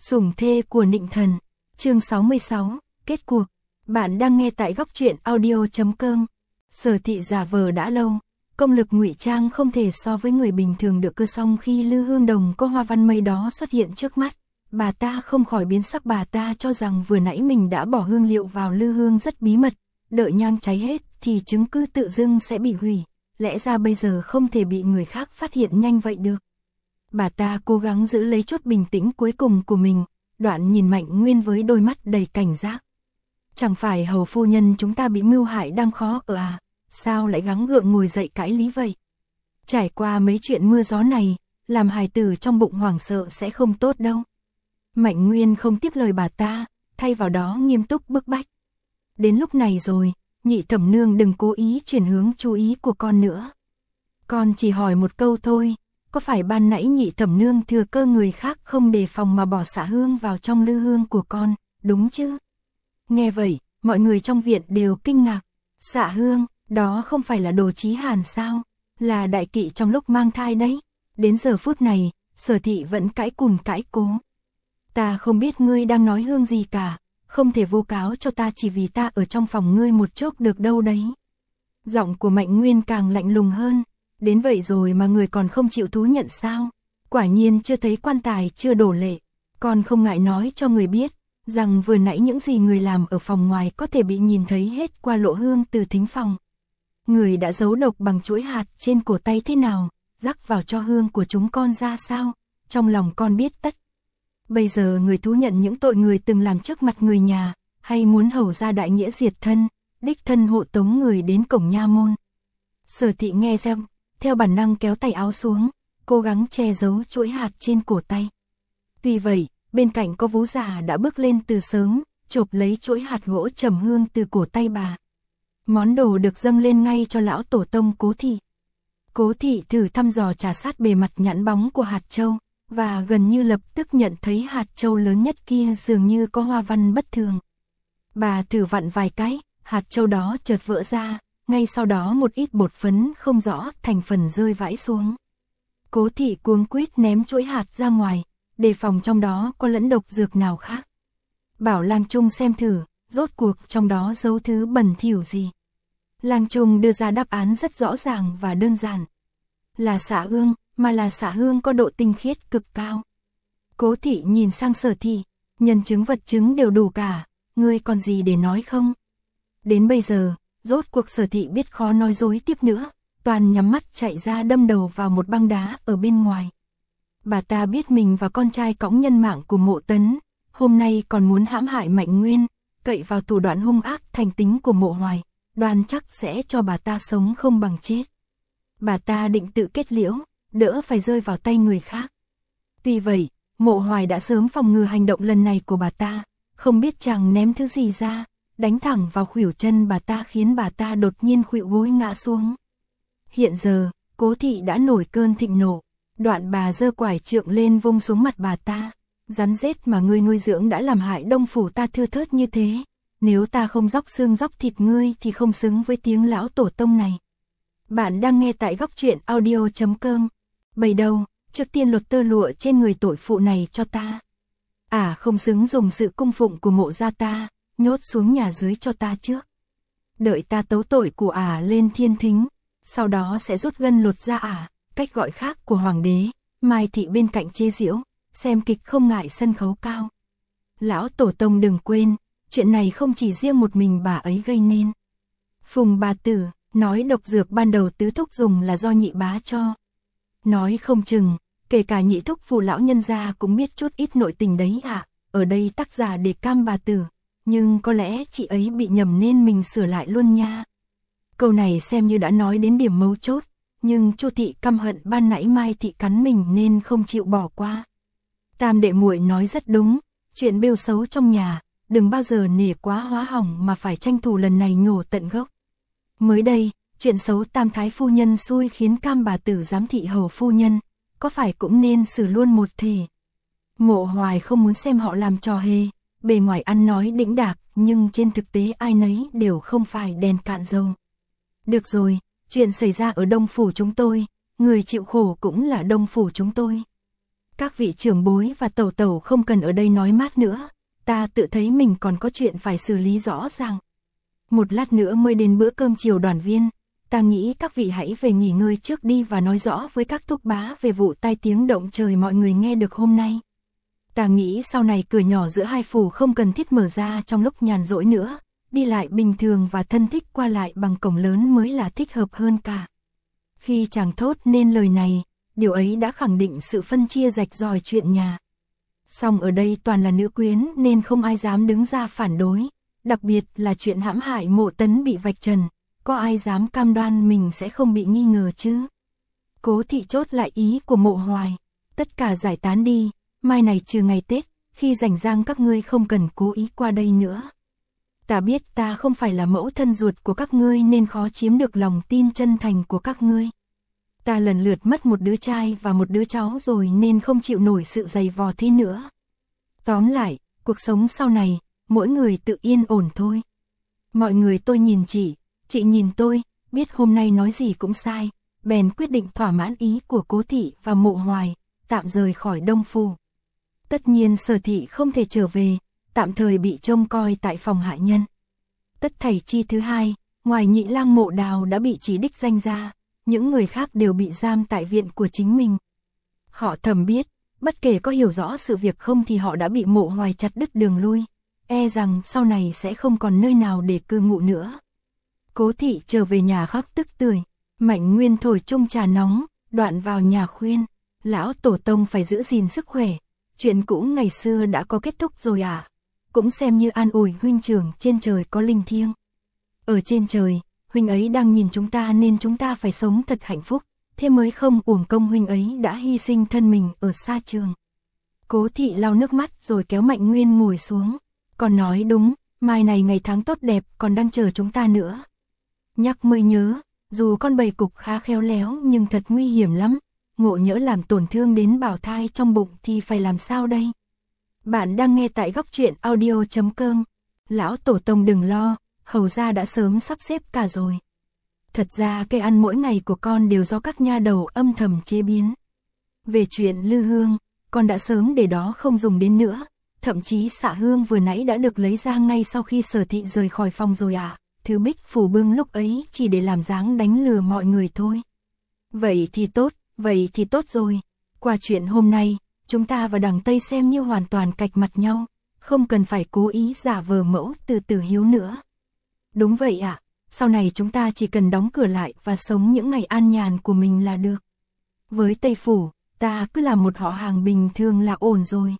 Sủng thê của Nịnh Thần, chương 66, kết cuộc. Bạn đang nghe tại góc truyện audio.com. Sở Thị giả vờ đã lâu, công lực ngụy trang không thể so với người bình thường được, cơ song khi Lư Hương Đồng có hoa văn mây đó xuất hiện trước mắt, bà ta không khỏi biến sắc. Bà ta cho rằng vừa nãy mình đã bỏ hương liệu vào lư hương rất bí mật, đợi nhang cháy hết thì chứng cứ tự dưng sẽ bị hủy, lẽ ra bây giờ không thể bị người khác phát hiện nhanh vậy được. Bà ta cố gắng giữ lấy chút bình tĩnh cuối cùng của mình, đoạn nhìn Mạnh Nguyên với đôi mắt đầy cảnh giác. Chẳng phải hầu phu nhân chúng ta bị mưu hại đang khó ở à, sao lại gắng gượng ngồi dậy cãi lý vậy? Trải qua mấy chuyện mưa gió này, làm hài tử trong bụng hoảng sợ sẽ không tốt đâu. Mạnh Nguyên không tiếp lời bà ta, thay vào đó nghiêm túc bức bách. Đến lúc này rồi, Nhị Thẩm Nương đừng cố ý chuyển hướng chú ý của con nữa. Con chỉ hỏi một câu thôi, có phải ban nãy Nhị Thẩm Nương thừa cơ người khác không đề phòng mà bỏ xả hương vào trong lư hương của con, đúng chứ? Nghe vậy, mọi người trong viện đều kinh ngạc. Xả hương, đó không phải là đồ Chí Hàn sao? Là đại kỵ trong lúc mang thai đấy. Đến giờ phút này, Sở Thị vẫn cãi cùn cãi cố. Ta không biết ngươi đang nói hương gì cả, không thể vu cáo cho ta chỉ vì ta ở trong phòng ngươi một chốc được đâu đấy. Giọng của Mạnh Nguyên càng lạnh lùng hơn. Đến vậy rồi mà người còn không chịu thú nhận sao? Quả nhiên chưa thấy quan tài chưa đổ lệ. Con không ngại nói cho người biết, rằng vừa nãy những gì người làm ở phòng ngoài có thể bị nhìn thấy hết qua lỗ hương từ thính phòng. Người đã giấu độc bằng chuỗi hạt trên cổ tay thế nào, rắc vào cho hương của chúng con ra sao, trong lòng con biết tất. Bây giờ người thú nhận những tội người từng làm trước mặt người nhà, hay muốn hầu ra đại nghĩa diệt thân, đích thân hộ tống người đến cổng nha môn. Sở Thị nghe xem, theo bản năng kéo tay áo xuống, cố gắng che giấu chuỗi hạt trên cổ tay. Tuy vậy, bên cạnh có vú già đã bước lên từ sớm, chộp lấy chuỗi hạt gỗ trầm hương từ cổ tay bà. Món đồ được dâng lên ngay cho lão tổ tông Cố Thị. Cố Thị thử thăm dò trà sát bề mặt nhẵn bóng của hạt châu, và gần như lập tức nhận thấy hạt châu lớn nhất kia dường như có hoa văn bất thường. Bà thử vặn vài cái, hạt châu đó chợt vỡ ra, ngay sau đó một ít bột phấn không rõ thành phần rơi vãi xuống. Cố Thị cuống quýt ném chuỗi hạt ra ngoài, đề phòng trong đó có lẫn độc dược nào khác. Bảo Lang Trung xem thử, rốt cuộc trong đó giấu thứ bẩn thỉu gì. Lang Trung đưa ra đáp án rất rõ ràng và đơn giản. Là xả hương, mà là xả hương có độ tinh khiết cực cao. Cố Thị nhìn sang Sở Thị, nhân chứng vật chứng đều đủ cả, ngươi còn gì để nói không? Đến bây giờ, rốt cuộc Sở Thị biết khó nói dối tiếp nữa, toàn nhắm mắt chạy ra đâm đầu vào một băng đá ở bên ngoài. Bà ta biết mình và con trai cõng nhân mạng của Mộ Tấn, hôm nay còn muốn hãm hại Mạnh Nguyên, cậy vào thủ đoạn hung ác thành tính của Mộ Hoài, đoan chắc sẽ cho bà ta sống không bằng chết. Bà ta định tự kết liễu, đỡ phải rơi vào tay người khác. Tuy vậy, Mộ Hoài đã sớm phòng ngừa hành động lần này của bà ta, không biết chàng ném thứ gì ra, đánh thẳng vào khuỷu chân bà ta khiến bà ta đột nhiên khuỵu gối ngã xuống. Hiện giờ, Cố Thị đã nổi cơn thịnh nộ, đoạn bà giơ quải trượng lên vung xuống mặt bà ta. Rắn rết mà ngươi nuôi dưỡng đã làm hại Đông phủ ta thưa thớt như thế, nếu ta không róc xương róc thịt ngươi thì không xứng với tiếng lão tổ tông này. Bạn đang nghe tại góc truyện audio.com. Bày đầu, trước tiên lột tơ lụa trên người tội phụ này cho ta. Không xứng dùng sự cung phụng của Mộ gia ta, nhốt xuống nhà dưới cho ta trước. Đợi ta tấu tội của lên thiên thính, sau đó sẽ rút gân lột ra cách gọi khác của hoàng đế. Mai Thị bên cạnh chế giễu, xem kịch không ngại sân khấu cao. Lão tổ tông đừng quên, chuyện này không chỉ riêng một mình bà ấy gây nên. Phùng bà tử nói độc dược ban đầu tứ thúc dùng là do nhị bá cho. Nói không chừng, kể cả nhị thúc phụ lão nhân gia cũng biết chút ít nội tình đấy ở đây tác giả để cam bà tử, nhưng có lẽ chị ấy bị nhầm nên mình sửa lại luôn nha. Câu này xem như đã nói đến điểm mấu chốt, nhưng Chu Thị căm hận ban nãy Mai Thị cắn mình nên không chịu bỏ qua. Tam đệ muội nói rất đúng, chuyện bêu xấu trong nhà, đừng bao giờ nể quá hóa hỏng mà phải tranh thủ lần này nhổ tận gốc. Mới đây, chuyện xấu Tam thái phu nhân xui khiến cam bà tử giám thị hầu phu nhân, có phải cũng nên xử luôn một thể. Mộ Hoài không muốn xem họ làm trò hề, bề ngoài ăn nói đĩnh đạc, nhưng trên thực tế ai nấy đều không phải đèn cạn dầu. Được rồi, chuyện xảy ra ở Đông phủ chúng tôi, người chịu khổ cũng là Đông phủ chúng tôi. Các vị trưởng bối và tẩu tẩu không cần ở đây nói mát nữa, ta tự thấy mình còn có chuyện phải xử lý rõ ràng. Một lát nữa mới đến bữa cơm chiều đoàn viên, ta nghĩ các vị hãy về nghỉ ngơi trước đi và nói rõ với các thúc bá về vụ tai tiếng động trời mọi người nghe được hôm nay. Ta nghĩ sau này cửa nhỏ giữa hai phủ không cần thiết mở ra trong lúc nhàn rỗi nữa, đi lại bình thường và thân thích qua lại bằng cổng lớn mới là thích hợp hơn cả. Khi chàng thốt nên lời này, điều ấy đã khẳng định sự phân chia rạch ròi chuyện nhà. Song ở đây toàn là nữ quyến nên không ai dám đứng ra phản đối, đặc biệt là chuyện hãm hại Mộ Tấn bị vạch trần, có ai dám cam đoan mình sẽ không bị nghi ngờ chứ. Cố thị chốt lại ý của Mộ Hoài, tất cả giải tán đi, mai này trừ ngày Tết, khi rảnh rang các ngươi không cần cố ý qua đây nữa. Ta biết ta không phải là mẫu thân ruột của các ngươi nên khó chiếm được lòng tin chân thành của các ngươi. Ta lần lượt mất một đứa trai và một đứa cháu rồi nên không chịu nổi sự dày vò thế nữa. Tóm lại, cuộc sống sau này, mỗi người tự yên ổn thôi. Mọi người tôi nhìn chị nhìn tôi, biết hôm nay nói gì cũng sai, bèn quyết định thỏa mãn ý của Cố thị và Mộ Hoài, tạm rời khỏi Đông Phủ. Tất nhiên Sở thị không thể trở về, tạm thời bị trông coi tại phòng hạ nhân. Tất thảy chi thứ hai, ngoài Nhị lang Mộ Đào đã bị chỉ đích danh ra, những người khác đều bị giam tại viện của chính mình. Họ thầm biết, bất kể có hiểu rõ sự việc không thì họ đã bị Mộ Hoài chặt đứt đường lui, e rằng sau này sẽ không còn nơi nào để cư ngụ nữa. Cố thị trở về nhà khóc tức tưởi, Mạnh Nguyên thổi chung trà nóng, đoạn vào nhà khuyên, lão tổ tông phải giữ gìn sức khỏe, chuyện cũ ngày xưa đã có kết thúc rồi à, cũng xem như an ủi huynh trưởng trên trời có linh thiêng. Ở trên trời, huynh ấy đang nhìn chúng ta nên chúng ta phải sống thật hạnh phúc, thế mới không uổng công huynh ấy đã hy sinh thân mình ở xa trường. Cố thị lau nước mắt rồi kéo Mạnh Nguyên ngồi xuống, còn nói đúng, mai này ngày tháng tốt đẹp còn đang chờ chúng ta nữa. Nhắc mới nhớ, dù con bầy cục khá khéo léo nhưng thật nguy hiểm lắm, ngộ nhỡ làm tổn thương đến bào thai trong bụng thì phải làm sao đây? Bạn đang nghe tại góc truyện audio.com. Lão tổ tông đừng lo, hầu gia đã sớm sắp xếp cả rồi. Thật ra cây ăn mỗi ngày của con đều do các nha đầu âm thầm chế biến. Về chuyện lư hương, con đã sớm để đó không dùng đến nữa, thậm chí xạ hương vừa nãy đã được lấy ra ngay sau khi Sở thị rời khỏi phòng rồi à. Thứ Bích phủ bưng lúc ấy chỉ để làm dáng đánh lừa mọi người thôi. Vậy thì tốt rồi. Qua chuyện hôm nay, chúng ta và đằng Tây xem như hoàn toàn cạch mặt nhau, không cần phải cố ý giả vờ mẫu từ từ hiếu nữa. Đúng vậy ạ, sau này chúng ta chỉ cần đóng cửa lại và sống những ngày an nhàn của mình là được. Với Tây phủ, ta cứ làm một họ hàng bình thường là ổn rồi.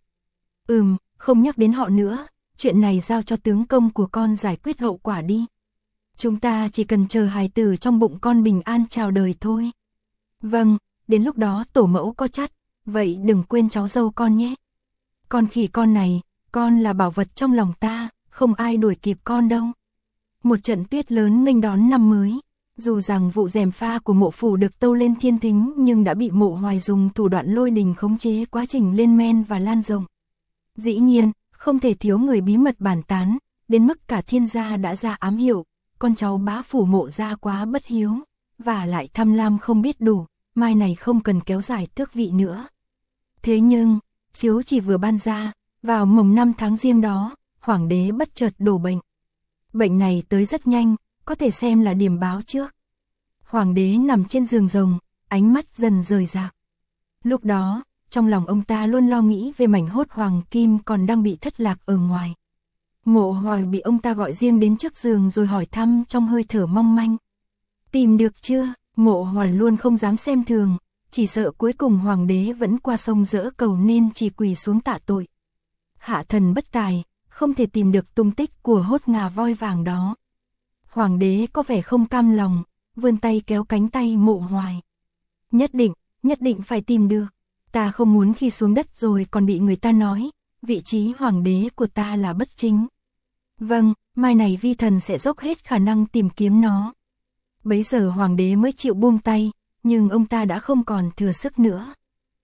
Không nhắc đến họ nữa, chuyện này giao cho tướng công của con giải quyết hậu quả đi. Chúng ta chỉ cần chờ hài tử trong bụng con bình an chào đời thôi. Vâng, đến lúc đó tổ mẫu có chắt, vậy đừng quên cháu dâu con nhé. Con khỉ con này, con là bảo vật trong lòng ta, không ai đuổi kịp con đâu. Một trận tuyết lớn nghênh đón năm mới, dù rằng vụ gièm pha của Mộ phủ được tâu lên thiên thính nhưng đã bị Mộ Hoài dùng thủ đoạn lôi đình khống chế quá trình lên men và lan rộng. Dĩ nhiên, không thể thiếu người bí mật bàn tán, đến mức cả thiên gia đã ra ám hiệu. Con cháu bá phủ Mộ gia quá bất hiếu, và lại tham lam không biết đủ, mai này không cần kéo dài tước vị nữa. Thế nhưng, chiếu chỉ vừa ban ra, vào mồng 5 tháng Giêng đó, hoàng đế bất chợt đổ bệnh. Bệnh này tới rất nhanh, có thể xem là điểm báo trước. Hoàng đế nằm trên giường rồng, ánh mắt dần rời rạc. Lúc đó, trong lòng ông ta luôn lo nghĩ về mảnh hốt hoàng kim còn đang bị thất lạc ở ngoài. Mộ Hoài bị ông ta gọi riêng đến trước giường rồi hỏi thăm trong hơi thở mong manh. Tìm được chưa? Mộ Hoài luôn không dám xem thường, chỉ sợ cuối cùng hoàng đế vẫn qua sông dỡ cầu nên chỉ quỳ xuống tạ tội. Hạ thần bất tài, không thể tìm được tung tích của hốt ngà voi vàng đó. Hoàng đế có vẻ không cam lòng, vươn tay kéo cánh tay Mộ Hoài. Nhất định phải tìm được. Ta không muốn khi xuống đất rồi còn bị người ta nói, vị trí hoàng đế của ta là bất chính. Vâng, mai này vi thần sẽ dốc hết khả năng tìm kiếm nó. Bấy giờ hoàng đế mới chịu buông tay, nhưng ông ta đã không còn thừa sức nữa.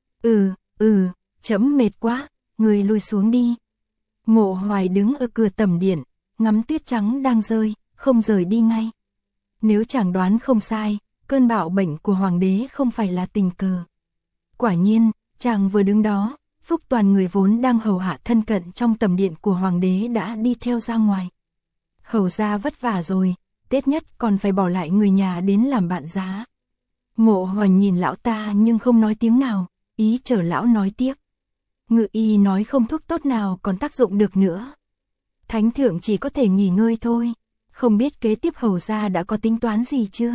Chấm mệt quá, người lui xuống đi. Mộ Hoài đứng ở cửa tẩm điện, ngắm tuyết trắng đang rơi, không rời đi ngay. Nếu chàng đoán không sai, cơn bạo bệnh của hoàng đế không phải là tình cờ. Quả nhiên, Chàng vừa đứng đó, Phúc Toàn người vốn đang hầu hạ thân cận trong tầm điện của hoàng đế đã đi theo ra ngoài. Hầu gia vất vả rồi, Tết nhất còn phải bỏ lại người nhà đến làm bạn giá. Mộ Hoành nhìn lão ta nhưng không nói tiếng nào, ý chờ lão nói tiếp. Ngự y nói không thuốc tốt nào còn tác dụng được nữa. Thánh thượng chỉ có thể nghỉ ngơi thôi, không biết kế tiếp hầu gia đã có tính toán gì chưa?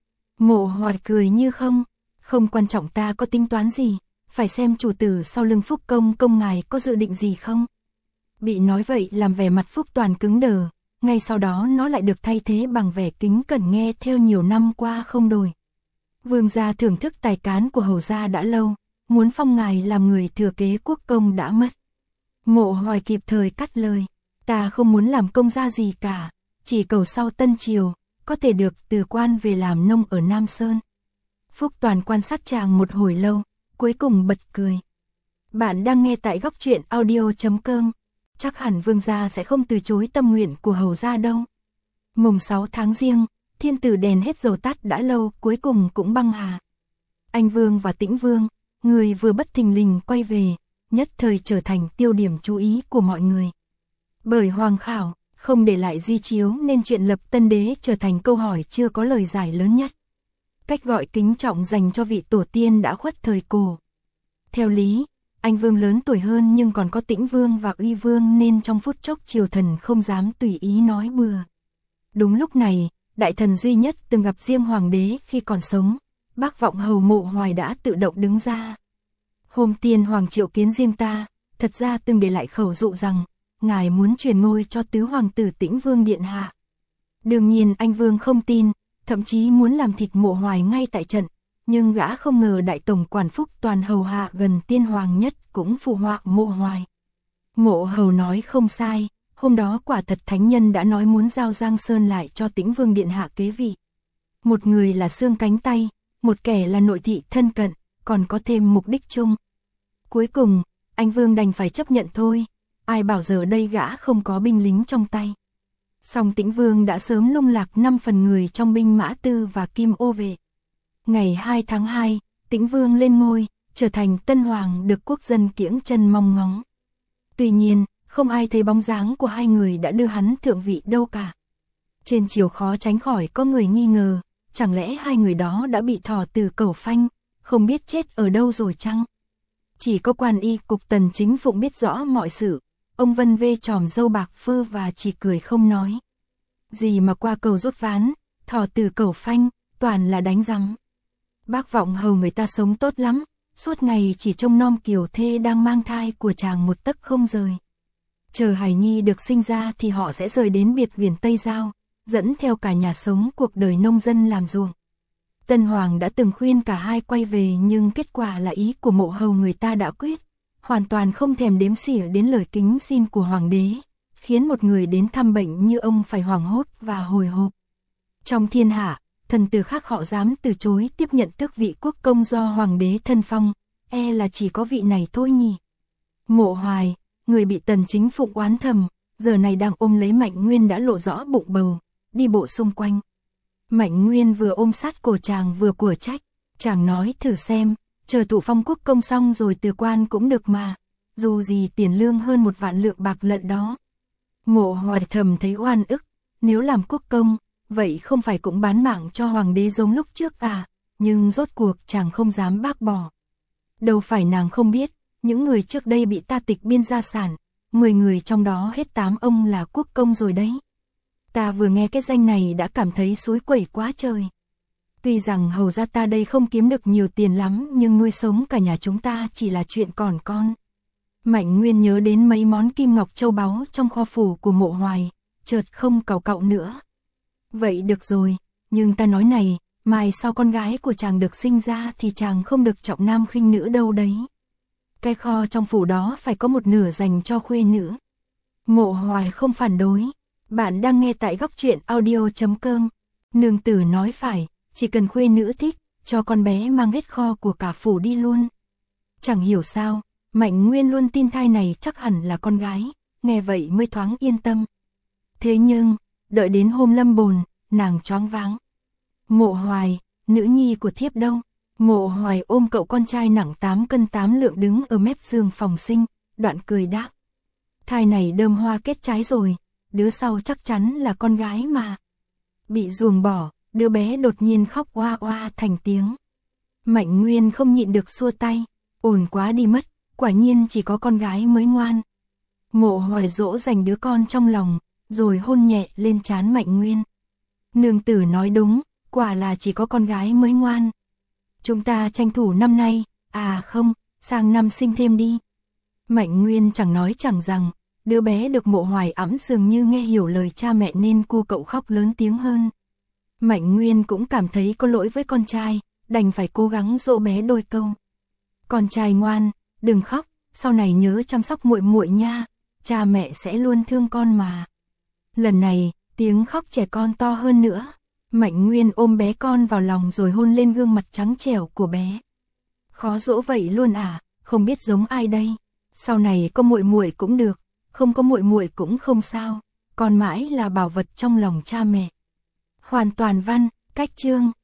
Mộ Hoài cười như không quan trọng ta có tính toán gì, phải xem chủ tử sau lưng Phúc công ngài có dự định gì không? Bị nói vậy làm vẻ mặt Phúc Toàn cứng đờ, ngay sau đó nó lại được thay thế bằng vẻ kính cẩn nghe theo nhiều năm qua không đổi. Vương gia thưởng thức tài cán của hầu gia đã lâu, muốn phong ngài làm người thừa kế quốc công đã mất. Mộ Hoài kịp thời cắt lời, ta không muốn làm công gia gì cả, chỉ cầu sau Tân Triều, có thể được từ quan về làm nông ở Nam Sơn. Phúc Toàn quan sát chàng một hồi lâu, cuối cùng bật cười. Bạn đang nghe tại góc truyện audio.com, chắc hẳn vương gia sẽ không từ chối tâm nguyện của hầu gia đâu. Mùng 6 tháng Giêng, thiên tử đèn hết dầu tắt đã lâu cuối cùng cũng băng hà. Anh Vương và Tĩnh Vương, người vừa bất thình lình quay về, nhất thời trở thành tiêu điểm chú ý của mọi người. Bởi Hoàng Khảo không để lại di chiếu nên chuyện lập tân đế trở thành câu hỏi chưa có lời giải lớn nhất. Cách gọi kính trọng dành cho vị tổ tiên đã khuất thời cổ. Theo lý, anh Vương lớn tuổi hơn nhưng còn có Tĩnh Vương và Uy Vương nên trong phút chốc triều thần không dám tùy ý nói bừa. Đúng lúc này, đại thần duy nhất từng gặp riêng hoàng đế khi còn sống, Bác Vọng Hầu Mộ Hoài đã tự động đứng ra. Hôm tiên hoàng triệu kiến riêng ta, thật ra từng để lại khẩu dụ rằng, ngài muốn truyền ngôi cho tứ hoàng tử Tĩnh Vương điện hạ. Đương nhiên anh Vương không tin, thậm chí muốn làm thịt Mộ Hoài ngay tại trận, nhưng gã không ngờ đại tổng quản Phúc Toàn hầu hạ gần tiên hoàng nhất cũng phù họa Mộ Hoài. Mộ Hầu nói không sai, hôm đó quả thật thánh nhân đã nói muốn giao Giang Sơn lại cho Tĩnh Vương điện hạ kế vị. Một người là xương cánh tay, một kẻ là nội thị thân cận, còn có thêm mục đích chung. Cuối cùng, anh Vương đành phải chấp nhận thôi, ai bảo giờ đây gã không có binh lính trong tay. Song Tĩnh Vương đã sớm lung lạc 5 phần người trong binh mã tư và kim ô vệ. Ngày 2 tháng 2, Tĩnh Vương lên ngôi, trở thành tân hoàng được quốc dân kiễng chân mong ngóng. Tuy nhiên, không ai thấy bóng dáng của hai người đã đưa hắn thượng vị đâu cả. Trên triều khó tránh khỏi có người nghi ngờ, chẳng lẽ hai người đó đã bị thỏ từ cẩu phanh, không biết chết ở đâu rồi chăng? Chỉ có quan y cục Tần Chính Phụng biết rõ mọi sự, ông vân vê chòm râu bạc phơ và chỉ cười không nói. Gì mà qua cầu rút ván, thỏ từ cẩu phanh, toàn là đánh rắm. Bác Vọng Hầu người ta sống tốt lắm, suốt ngày chỉ trông nom kiều thê đang mang thai của chàng một tấc không rời. Chờ hài nhi được sinh ra thì họ sẽ rời đến biệt viển Tây Giao, dẫn theo cả nhà sống cuộc đời nông dân làm ruộng. Tân Hoàng đã từng khuyên cả hai quay về nhưng kết quả là ý của Mộ Hầu người ta đã quyết, hoàn toàn không thèm đếm xỉa đến lời kính xin của hoàng đế, khiến một người đến thăm bệnh như ông phải hoảng hốt và hồi hộp. Trong thiên hạ, thần tử khác họ dám từ chối tiếp nhận tước vị quốc công do hoàng đế thân phong, là chỉ có vị này thôi nhỉ. Mộ Hoài, người bị Tần Chính Phụng oán thầm, giờ này đang ôm lấy Mạnh Nguyên đã lộ rõ bụng bầu, đi bộ xung quanh. Mạnh Nguyên vừa ôm sát cổ chàng vừa của trách, chàng nói thử xem, chờ thụ phong quốc công xong rồi từ quan cũng được mà, dù gì tiền lương hơn 1 vạn lượng bạc lận đó. Mộ Hoài thầm thấy oan ức, nếu làm quốc công, vậy không phải cũng bán mạng cho hoàng đế giống lúc trước à, nhưng rốt cuộc chàng không dám bác bỏ. Đâu phải nàng không biết, những người trước đây bị ta tịch biên gia sản, 10 người trong đó hết 8 ông là quốc công rồi đấy. Ta vừa nghe cái danh này đã cảm thấy suối quẩy quá trời. Tuy rằng hầu gia ta đây không kiếm được nhiều tiền lắm nhưng nuôi sống cả nhà chúng ta chỉ là chuyện còn con. Mạnh Nguyên nhớ đến mấy món kim ngọc châu báu trong kho phủ của Mộ Hoài, chợt không càu cậu nữa. Vậy được rồi, nhưng ta nói này, mai sau con gái của chàng được sinh ra thì chàng không được trọng nam khinh nữ đâu đấy. Cái kho trong phủ đó phải có một nửa dành cho khuê nữ. Mộ Hoài không phản đối. Bạn đang nghe tại góc truyện audio.com. Nương tử nói phải, chỉ cần khuê nữ thích, cho con bé mang hết kho của cả phủ đi luôn. Chẳng hiểu sao, Mạnh Nguyên luôn tin thai này chắc hẳn là con gái, nghe vậy mới thoáng yên tâm. Thế nhưng, đợi đến hôm lâm bồn, nàng choáng váng. Mộ Hoài, nữ nhi của thiếp đâu? Mộ Hoài ôm cậu con trai nặng 8 cân 8 lượng đứng ở mép giường phòng sinh, đoạn cười đáp. Thai này đơm hoa kết trái rồi, đứa sau chắc chắn là con gái mà. Bị ruồng bỏ, đứa bé đột nhiên khóc oa oa thành tiếng. Mạnh Nguyên không nhịn được xua tay, ổn quá đi mất, quả nhiên chỉ có con gái mới ngoan. Mộ Hoài dỗ dành đứa con trong lòng, rồi hôn nhẹ lên trán Mạnh Nguyên. Nương tử nói đúng, quả là chỉ có con gái mới ngoan. Chúng ta tranh thủ năm nay, à không, sang năm sinh thêm đi. Mạnh Nguyên chẳng nói chẳng rằng, đứa bé được Mộ Hoài ẵm dường như nghe hiểu lời cha mẹ nên cu cậu khóc lớn tiếng hơn. Mạnh Nguyên cũng cảm thấy có lỗi với con trai, đành phải cố gắng dỗ bé đôi câu. Con trai ngoan, đừng khóc, sau này nhớ chăm sóc muội muội nha, cha mẹ sẽ luôn thương con mà. Lần này, tiếng khóc trẻ con to hơn nữa. Mạnh Nguyên ôm bé con vào lòng rồi hôn lên gương mặt trắng trẻo của bé. Khó dỗ vậy luôn à, không biết giống ai đây. Sau này có muội muội cũng được, không có muội muội cũng không sao, con mãi là bảo vật trong lòng cha mẹ. Hoàn toàn văn, cách chương.